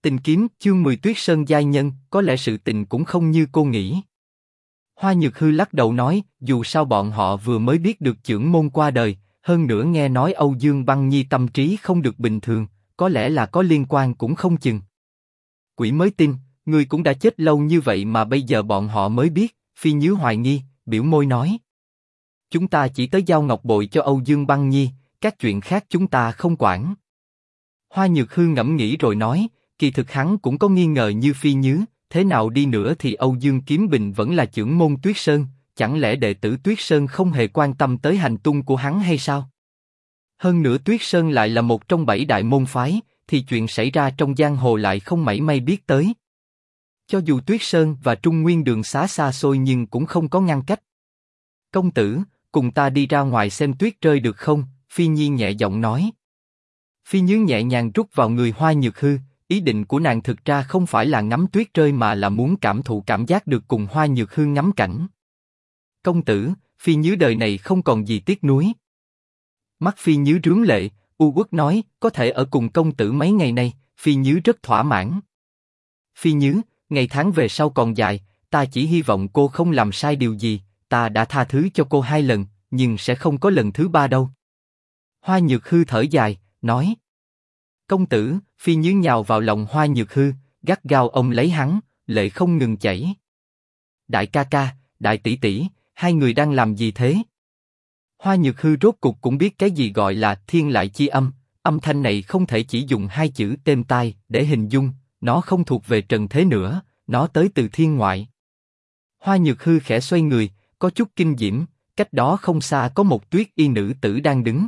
Tình kiếm chương 10 Tuyết Sơn giai nhân, có lẽ sự tình cũng không như cô nghĩ. Hoa Nhược Hư lắc đầu nói, dù sao bọn họ vừa mới biết được chưởng môn qua đời, hơn nữa nghe nói Âu Dương Băng Nhi tâm trí không được bình thường, có lẽ là có liên quan cũng không chừng. Quỷ mới tin, người cũng đã chết lâu như vậy mà bây giờ bọn họ mới biết. Phi Nhứ hoài nghi, biểu môi nói. Chúng ta chỉ tới giao ngọc bội cho Âu Dương Băng Nhi, các chuyện khác chúng ta không quản. Hoa Nhược Hư ngẫm nghĩ rồi nói, kỳ thực hắn cũng có nghi ngờ như Phi Nhứ, thế nào đi nữa thì Âu Dương Kiếm Bình vẫn là chưởng môn Tuyết Sơn, chẳng lẽ đệ tử Tuyết Sơn không hề quan tâm tới hành tung của hắn hay sao? Hơn nữa Tuyết Sơn lại là một trong 7 đại môn phái, thì chuyện xảy ra trong giang hồ lại không mảy may biết tới. Cho dù Tuyết Sơn và Trung Nguyên đường xá xa xôi nhưng cũng không có ngăn cách. Công tử, cùng ta đi ra ngoài xem tuyết rơi được không? Phi Nhi nhẹ giọng nói. Phi Nhứ nhẹ nhàng rút vào người Hoa Nhược Hư, ý định của nàng thực ra không phải là ngắm tuyết rơi mà là muốn cảm thụ cảm giác được cùng Hoa Nhược Hư ngắm cảnh. Công tử, Phi Nhứ đời này không còn gì tiếc nuối. Mắt Phi Nhứ rướm lệ, u uất nói, có thể ở cùng công tử mấy ngày nay, Phi Nhứ rất thỏa mãn. Phi Nhứ, ngày tháng về sau còn dài, ta chỉ hy vọng cô không làm sai điều gì, ta đã tha thứ cho cô 2 lần, nhưng sẽ không có lần thứ 3 đâu. Hoa Nhược Hư thở dài, nói. Công tử, Phi Nhứ nhào vào lòng Hoa Nhược Hư, gắt gao ôm lấy hắn, lệ không ngừng chảy. Đại ca ca, đại tỷ tỷ, hai người đang làm gì thế? Hoa Nhược Hư rốt cục cũng biết cái gì gọi là thiên lại chi âm, âm thanh này không thể chỉ dùng 2 chữ êm tai để hình dung, nó không thuộc về trần thế nữa, nó tới từ thiên ngoại. Hoa Nhược Hư khẽ xoay người, có chút kinh diễm, cách đó không xa có một tuyết y nữ tử đang đứng.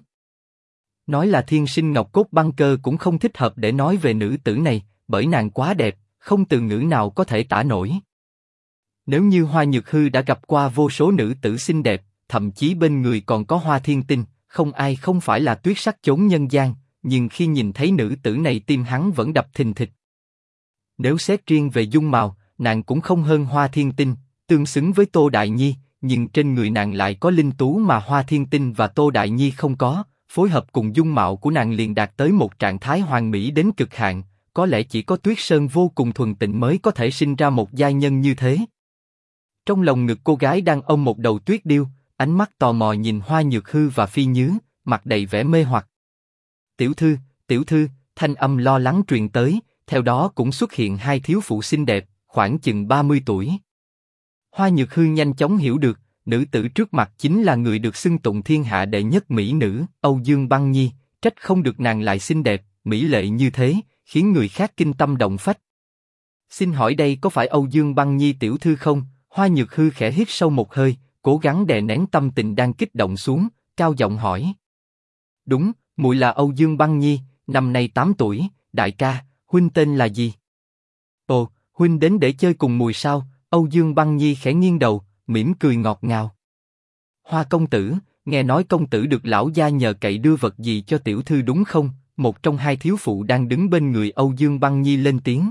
Nói là thiên sinh ngọc cốt băng cơ cũng không thích hợp để nói về nữ tử này, bởi nàng quá đẹp, không từ ngữ nào có thể tả nổi. Nếu như Hoa Nhược Hư đã gặp qua vô số nữ tử xinh đẹp, thậm chí bên người còn có Hoa Thiên Tinh, không ai không phải là tuyết sắc chốn nhân gian, nhưng khi nhìn thấy nữ tử này tim hắn vẫn đập thình thịch. Nếu xét riêng về dung mạo, nàng cũng không hơn Hoa Thiên Tinh, tương xứng với Tô Đại Nhi, nhưng trên người nàng lại có linh tú mà Hoa Thiên Tinh và Tô Đại Nhi không có, phối hợp cùng dung mạo của nàng liền đạt tới một trạng thái hoàn mỹ đến cực hạn, có lẽ chỉ có Tuyết Sơn vô cùng thuần tịnh mới có thể sinh ra một giai nhân như thế. Trong lòng ngực cô gái đang ôm một đầu tuyết điêu, ánh mắt tò mò nhìn Hoa Nhược Hư và Phi Nhứ, mặt đầy vẻ mê hoặc. Tiểu thư, thanh âm lo lắng truyền tới, theo đó cũng xuất hiện 2 thiếu phụ xinh đẹp, khoảng chừng 30 tuổi. Hoa Nhược Hư nhanh chóng hiểu được, nữ tử trước mặt chính là người được xưng tụng thiên hạ đệ nhất mỹ nữ, Âu Dương Băng Nhi, trách không được nàng lại xinh đẹp, mỹ lệ như thế, khiến người khác kinh tâm động phách. Xin hỏi đây có phải Âu Dương Băng Nhi tiểu thư không? Hoa Nhược Hư khẽ hít sâu một hơi, cố gắng đè nén tâm tình đang kích động xuống, cao giọng hỏi. Đúng, muội là Âu Dương Băng Nhi, năm nay 8 tuổi, đại ca, huynh tên là gì? Ồ, huynh đến để chơi cùng muội sao? Âu Dương Băng Nhi khẽ nghiêng đầu, mỉm cười ngọt ngào. Hoa công tử, nghe nói công tử được lão gia nhờ cậy đưa vật gì cho tiểu thư đúng không? Một trong 2 thiếu phụ đang đứng bên người Âu Dương Băng Nhi lên tiếng.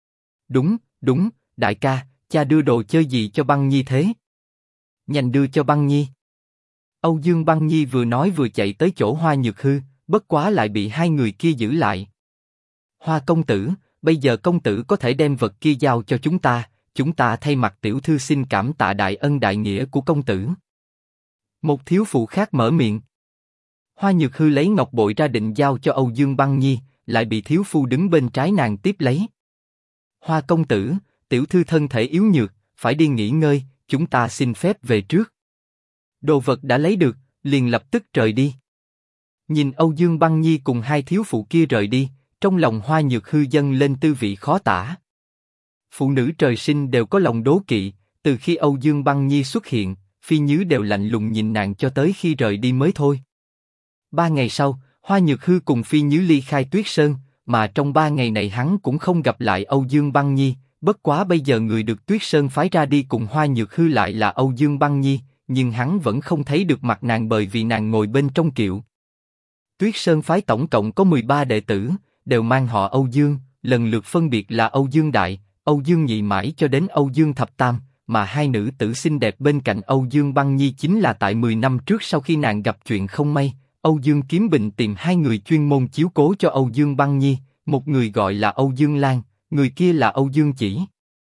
Đúng, đại ca, cha đưa đồ chơi gì cho Băng Nhi thế? Nhanh đưa cho Băng Nhi. Âu Dương Băng Nhi vừa nói vừa chạy tới chỗ Hoa Nhược Hư, bất quá lại bị 2 người kia giữ lại. Hoa công tử, bây giờ công tử có thể đem vật kia giao cho chúng ta thay mặt tiểu thư xin cảm tạ đại ân đại nghĩa của công tử. Một thiếu phụ khác mở miệng. Hoa Nhược Hư lấy ngọc bội ra định giao cho Âu Dương Băng Nhi, lại bị thiếu phu đứng bên trái nàng tiếp lấy. Hoa công tử, tiểu thư thân thể yếu nhược, phải đi nghỉ ngơi, chúng ta xin phép về trước. Đồ vật đã lấy được, liền lập tức rời đi. Nhìn Âu Dương Băng Nhi cùng 2 thiếu phụ kia rời đi, trong lòng Hoa Nhược Hư dâng lên tư vị khó tả. Phụ nữ trời sinh đều có lòng đố kỵ, từ khi Âu Dương Băng Nhi xuất hiện, Phi Nhứ đều lạnh lùng nhìn nàng cho tới khi rời đi mới thôi. 3 ngày sau, Hoa Nhược Hư cùng Phi Nhứ ly khai Tuyết Sơn, mà trong 3 ngày này hắn cũng không gặp lại Âu Dương Băng Nhi, bất quá bây giờ người được Tuyết Sơn phái ra đi cùng Hoa Nhược Hư lại là Âu Dương Băng Nhi, nhưng hắn vẫn không thấy được mặt nàng bởi vì nàng ngồi bên trong kiệu. Tuyết Sơn phái tổng cộng có 13 đệ tử, đều mang họ Âu Dương, lần lượt phân biệt là Âu Dương Đại, Âu Dương Nhị mãi cho đến Âu Dương Thập Tam, mà 2 nữ tử xinh đẹp bên cạnh Âu Dương Băng Nhi chính là tại 10 năm trước sau khi nàng gặp chuyện không may, Âu Dương Kiếm Bình tìm 2 người chuyên môn chiếu cố cho Âu Dương Băng Nhi, Một người gọi là Âu Dương Lan, người kia là Âu Dương Chỉ.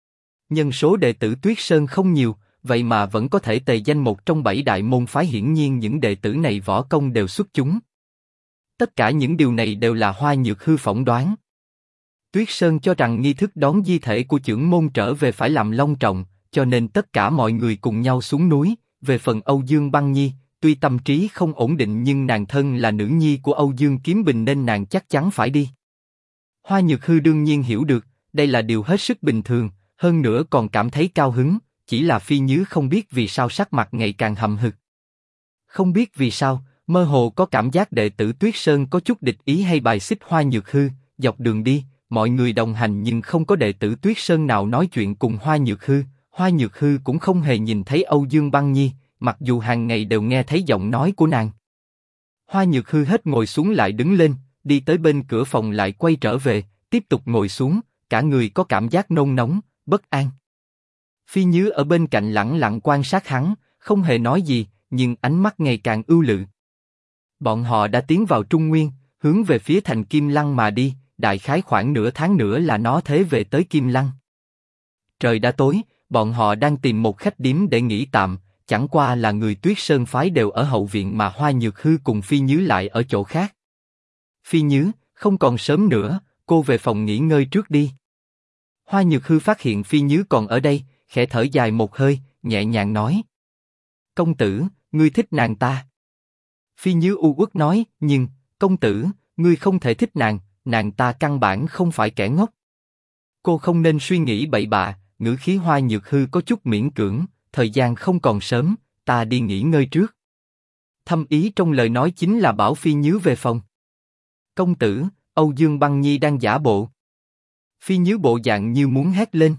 Nhân số đệ tử Tuyết Sơn không nhiều, vậy mà vẫn có thể tề danh một trong 7 đại môn phái, hiển nhiên những đệ tử này võ công đều xuất chúng. Tất cả những điều này đều là Hoa Nhược Hư phỏng đoán. Tuyết Sơn cho rằng nghi thức đón di thể của chưởng môn trở về phải làm long trọng, cho nên tất cả mọi người cùng nhau xuống núi. Về phần Âu Dương Băng Nhi, tuy tâm trí không ổn định nhưng nàng thân là nữ nhi của Âu Dương Kiếm Bình nên nàng chắc chắn phải đi. Hoa Nhược Hư đương nhiên hiểu được, đây là điều hết sức bình thường, hơn nữa còn cảm thấy cao hứng, chỉ là Phi Nhứ không biết vì sao sắc mặt ngày càng hậm hực. Không biết vì sao, mơ hồ có cảm giác đệ tử Tuyết Sơn có chút địch ý hay bài xích Hoa Nhược Hư. Dọc đường đi, mọi người đồng hành nhưng không có đệ tử Tuyết Sơn nào nói chuyện cùng Hoa Nhược Hư. Hoa Nhược Hư cũng không hề nhìn thấy Âu Dương Băng Nhi, mặc dù hàng ngày đều nghe thấy giọng nói của nàng. Hoa Nhược Hư hết ngồi xuống lại đứng lên, đi tới bên cửa phòng lại quay trở về, tiếp tục ngồi xuống, cả người có cảm giác nôn nóng, bất an. Phi Nhứ ở bên cạnh lẳng lặng quan sát hắn, không hề nói gì, nhưng ánh mắt ngày càng ưu lự. Bọn họ đã tiến vào Trung Nguyên, hướng về phía thành Kim Lăng mà đi, đại khái khoảng nửa tháng nữa là nó thế về tới Kim Lăng. Trời đã tối, bọn họ đang tìm một khách điếm để nghỉ tạm, chẳng qua là người Tuyết Sơn phái đều ở hậu viện mà Hoa Nhược Hư cùng Phi Nhứ lại ở chỗ khác. Phi Nhứ, không còn sớm nữa, cô về phòng nghỉ ngơi trước đi. Hoa Nhược Hư phát hiện Phi Nhứ còn ở đây, khẽ thở dài một hơi, nhẹ nhàng nói: công tử, ngươi thích nàng ta. Phi Nhứ u uất nói: nhưng, công tử, ngươi không thể thích nàng, nàng ta căn bản không phải kẻ ngốc. Cô không nên suy nghĩ bậy bạ. Ngữ khí Hoa Nhược Hư có chút miễn cưỡng, thời gian không còn sớm, ta đi nghỉ ngơi trước. Thâm ý trong lời nói chính là bảo Phi Nhứ về phòng. Công tử, Âu Dương Băng Nhi đang giả bộ. Phi Nhứ bộ dạng như muốn hét lên.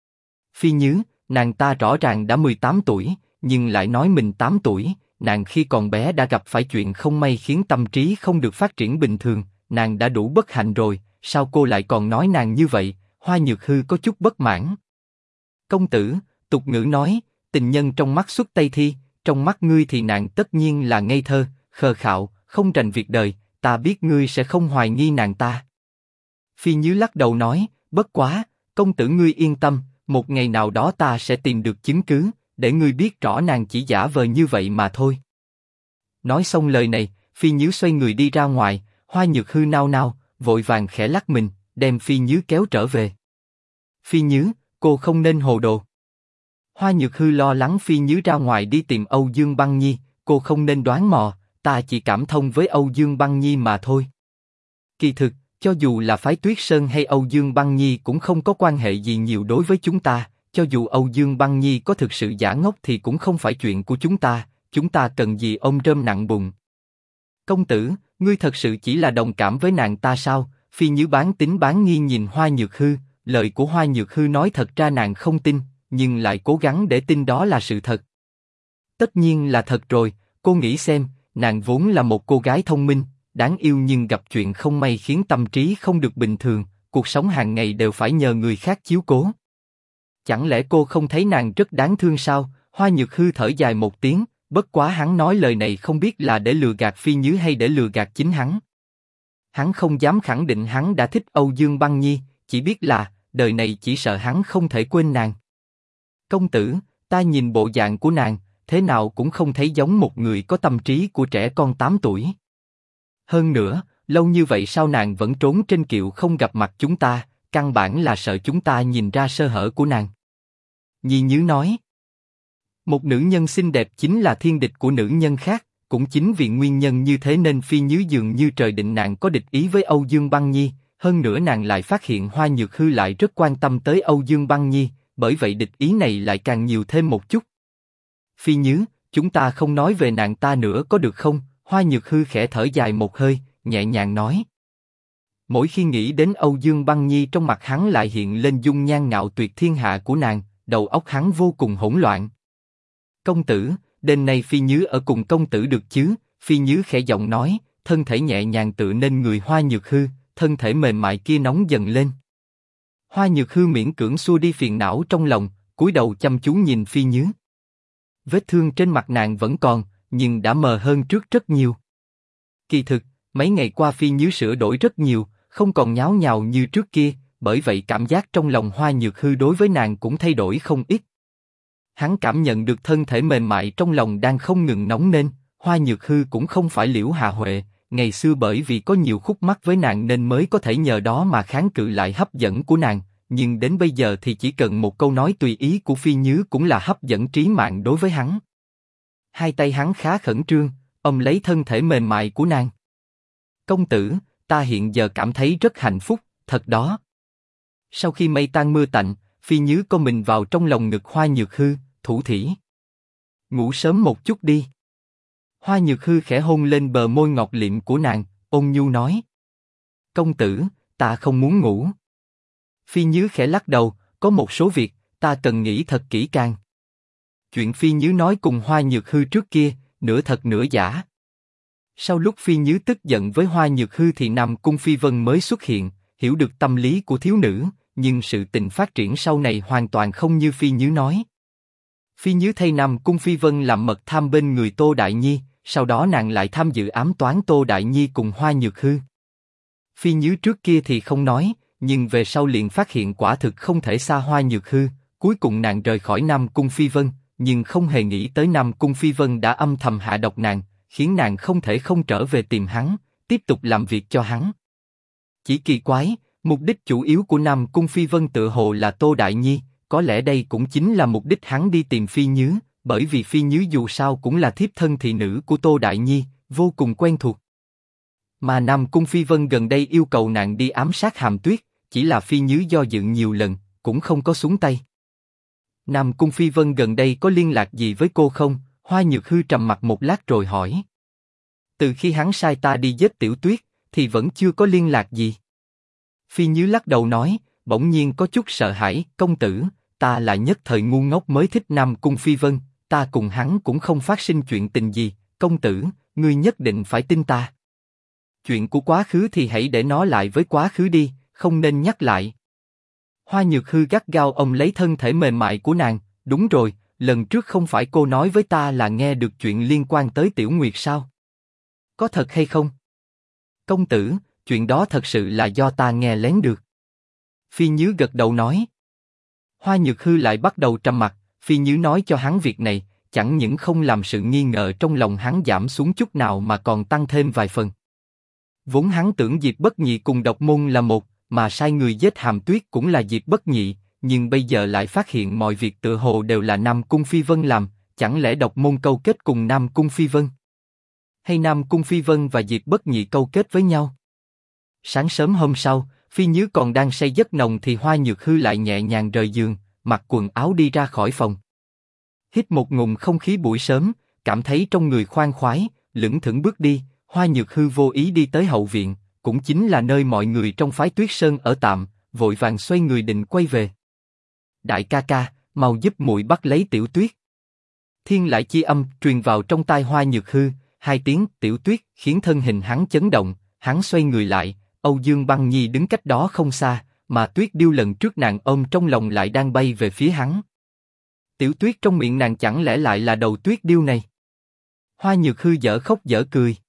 Phi Nhứ, nàng ta rõ ràng đã 18 tuổi, nhưng lại nói mình 8 tuổi, nàng khi còn bé đã gặp phải chuyện không may khiến tâm trí không được phát triển bình thường, nàng đã đủ bất hạnh rồi, sao cô lại còn nói nàng như vậy? Hoa Nhược Hư có chút bất mãn. Công tử, tục ngữ nói, tình nhân trong mắt xuất Tây Thi, trong mắt ngươi thì nàng tất nhiên là ngây thơ, khờ khạo, không rành việc đời, ta biết ngươi sẽ không hoài nghi nàng ta. Phi Nhứ lắc đầu nói, bất quá, công tử ngươi yên tâm, một ngày nào đó ta sẽ tìm được chứng cứ, để ngươi biết rõ nàng chỉ giả vờ như vậy mà thôi. Nói xong lời này, Phi Nhứ xoay người đi ra ngoài, Hoa Nhược Hư nao nao, vội vàng khẽ lắc mình, đem Phi Nhứ kéo trở về. Phi Nhứ, cô không nên hồ đồ. Hoa Nhược Hư lo lắng Phi Nhứ ra ngoài đi tìm Âu Dương Băng Nhi, cô không nên đoán mò, ta chỉ cảm thông với Âu Dương Băng Nhi mà thôi. Kỳ thực, cho dù là phái Tuyết Sơn hay Âu Dương Băng Nhi cũng không có quan hệ gì nhiều đối với chúng ta, cho dù Âu Dương Băng Nhi có thực sự giả ngốc thì cũng không phải chuyện của chúng ta cần gì ôm rơm nặng bụng. Công tử, ngươi thật sự chỉ là đồng cảm với nàng ta sao? Phi Nhứ bán tín bán nghi nhìn Hoa Nhược Hư, lời của Hoa Nhược Hư nói thật ra nàng không tin, nhưng lại cố gắng để tin đó là sự thật. Tất nhiên là thật rồi, cô nghĩ xem, nàng vốn là một cô gái thông minh, đáng yêu nhưng gặp chuyện không may khiến tâm trí không được bình thường, cuộc sống hàng ngày đều phải nhờ người khác chiếu cố. Chẳng lẽ cô không thấy nàng rất đáng thương sao? Hoa Nhược Hư thở dài một tiếng, bất quá hắn nói lời này không biết là để lừa gạt Phi Nhứ hay để lừa gạt chính hắn. Hắn không dám khẳng định hắn đã thích Âu Dương Băng Nhi, chỉ biết là đời này chỉ sợ hắn không thể quên nàng. Công tử, ta nhìn bộ dạng của nàng, thế nào cũng không thấy giống một người có tâm trí của trẻ con 8 tuổi. Hơn nữa, lâu như vậy sao nàng vẫn trốn trên kiệu không gặp mặt chúng ta, căn bản là sợ chúng ta nhìn ra sơ hở của nàng. Nhi Nhứ nói, một nữ nhân xinh đẹp chính là thiên địch của nữ nhân khác, cũng chính vì nguyên nhân như thế nên Phi Nhứ dường như trời định nàng có địch ý với Âu Dương Băng Nhi, hơn nữa nàng lại phát hiện Hoa Nhược Hư lại rất quan tâm tới Âu Dương Băng Nhi, bởi vậy địch ý này lại càng nhiều thêm một chút. Phi Nhứ, chúng ta không nói về nàng ta nữa có được không? Hoa Nhược Hư khẽ thở dài một hơi, nhẹ nhàng nói. Mỗi khi nghĩ đến Âu Dương Băng Nhi trong mặt hắn lại hiện lên dung nhan ngạo tuyệt thiên hạ của nàng, đầu óc hắn vô cùng hỗn loạn. Công tử, đêm nay Phi Nhứ ở cùng công tử được chứ? Phi Nhứ khẽ giọng nói, thân thể nhẹ nhàng tựa nên người Hoa Nhược Hư, thân thể mềm mại kia nóng dần lên. Hoa Nhược Hư miễn cưỡng xua đi phiền não trong lòng, cúi đầu chăm chú nhìn Phi Nhứ. Vết thương trên mặt nàng vẫn còn, nhưng đã mờ hơn trước rất nhiều. Kỳ thực, mấy ngày qua Phi Nhứ sửa đổi rất nhiều, không còn nháo nhào như trước kia, bởi vậy cảm giác trong lòng Hoa Nhược Hư đối với nàng cũng thay đổi không ít. Hắn cảm nhận được thân thể mềm mại trong lòng đang không ngừng nóng lên, Hoa Nhược Hư cũng không phải Liễu Hạ Huệ, ngày xưa bởi vì có nhiều khúc mắc với nàng nên mới có thể nhờ đó mà kháng cự lại hấp dẫn của nàng, nhưng đến bây giờ thì chỉ cần một câu nói tùy ý của Phi Nhứ cũng là hấp dẫn trí mạng đối với hắn. Hai tay hắn khá khẩn trương, ôm lấy thân thể mềm mại của nàng. Công tử, ta hiện giờ cảm thấy rất hạnh phúc, thật đó. Sau khi mây tan mưa tạnh, Phi Nhứ co mình vào trong lòng ngực Hoa Nhược Hư, thủ thỉ. Ngủ sớm một chút đi. Hoa Nhược Hư khẽ hôn lên bờ môi ngọt liệm của nàng, ôn nhu nói. Công tử, ta không muốn ngủ. Phi Nhứ khẽ lắc đầu, có một số việc, ta cần nghĩ thật kỹ càng. Chuyện Phi Nhứ nói cùng Hoa Nhược Hư trước kia, nửa thật nửa giả. Sau lúc Phi Nhứ tức giận với Hoa Nhược Hư thì Nam Cung Phi Vân mới xuất hiện, hiểu được tâm lý của thiếu nữ, nhưng sự tình phát triển sau này hoàn toàn không như Phi Nhứ nói. Phi Nhứ thay Nam Cung Phi Vân làm mật tham bên người Tô Đại Nhi, sau đó nàng lại tham dự ám toán Tô Đại Nhi cùng Hoa Nhược Hư. Phi Nhứ trước kia thì không nói, nhưng về sau liền phát hiện quả thực không thể xa Hoa Nhược Hư, cuối cùng nàng rời khỏi Nam Cung Phi Vân, nhưng không hề nghĩ tới Nam Cung Phi Vân đã âm thầm hạ độc nàng, khiến nàng không thể không trở về tìm hắn, tiếp tục làm việc cho hắn. Chỉ kỳ quái, mục đích chủ yếu của Nam Cung Phi Vân tự hồ là Tô Đại Nhi, có lẽ đây cũng chính là mục đích hắn đi tìm Phi Nhứ, bởi vì Phi Nhứ dù sao cũng là thiếp thân thị nữ của Tô Đại Nhi, vô cùng quen thuộc. Mà Nam Cung Phi Vân gần đây yêu cầu nàng đi ám sát Hàm Tuyết, chỉ là Phi Nhứ do dự nhiều lần, cũng không có xuống tay. Nam Cung Phi Vân gần đây có liên lạc gì với cô không? Hoa Nhược Hư trầm mặt một lát rồi hỏi. Từ khi hắn sai ta đi giết Tiểu Tuyết, thì vẫn chưa có liên lạc gì. Phi Nhứ lắc đầu nói, bỗng nhiên có chút sợ hãi, công tử, ta là nhất thời ngu ngốc mới thích Nam Cung Phi Vân, ta cùng hắn cũng không phát sinh chuyện tình gì, công tử, ngươi nhất định phải tin ta. Chuyện của quá khứ thì hãy để nó lại với quá khứ đi, không nên nhắc lại. Hoa Nhược Hư gắt gao ôm lấy thân thể mềm mại của nàng, đúng rồi, lần trước không phải cô nói với ta là nghe được chuyện liên quan tới Tiểu Nguyệt sao? Có thật hay không? Công tử, chuyện đó thật sự là do ta nghe lén được. Phi Nhứ gật đầu nói. Hoa Nhược Hư lại bắt đầu trầm mặc, Phi Nhứ nói cho hắn việc này, chẳng những không làm sự nghi ngờ trong lòng hắn giảm xuống chút nào mà còn tăng thêm vài phần. Vốn hắn tưởng Diệp Bất Nhị cùng Độc Môn là một, mà sai người giết Hàm Tuyết cũng là Diệp Bất Nhị, nhưng bây giờ lại phát hiện mọi việc tự hồ đều là Nam Cung Phi Vân làm, chẳng lẽ Độc Môn câu kết cùng Nam Cung Phi Vân? Hay Nam Cung Phi Vân và Diệp Bất Nhị câu kết với nhau? Sáng sớm hôm sau, Phi Nhứ còn đang say giấc nồng thì Hoa Nhược Hư lại nhẹ nhàng rời giường, mặc quần áo đi ra khỏi phòng. Hít một ngụm không khí buổi sớm, cảm thấy trong người khoan khoái, lững thững bước đi, Hoa Nhược Hư vô ý đi tới hậu viện, cũng chính là nơi mọi người trong phái Tuyết Sơn ở tạm, vội vàng xoay người định quay về. Đại ca ca, mau giúp muội bắt lấy Tiểu Tuyết. Thiên lại chi âm truyền vào trong tai Hoa Nhược Hư, hai tiếng Tiểu Tuyết khiến thân hình hắn chấn động, hắn xoay người lại, Âu Dương Băng Nhi đứng cách đó không xa, mà Tuyết Điêu lần trước nàng ôm trong lòng lại đang bay về phía hắn. Tiểu Tuyết trong miệng nàng chẳng lẽ lại là đầu Tuyết Điêu này? Hoa Nhược Hư dở khóc dở cười.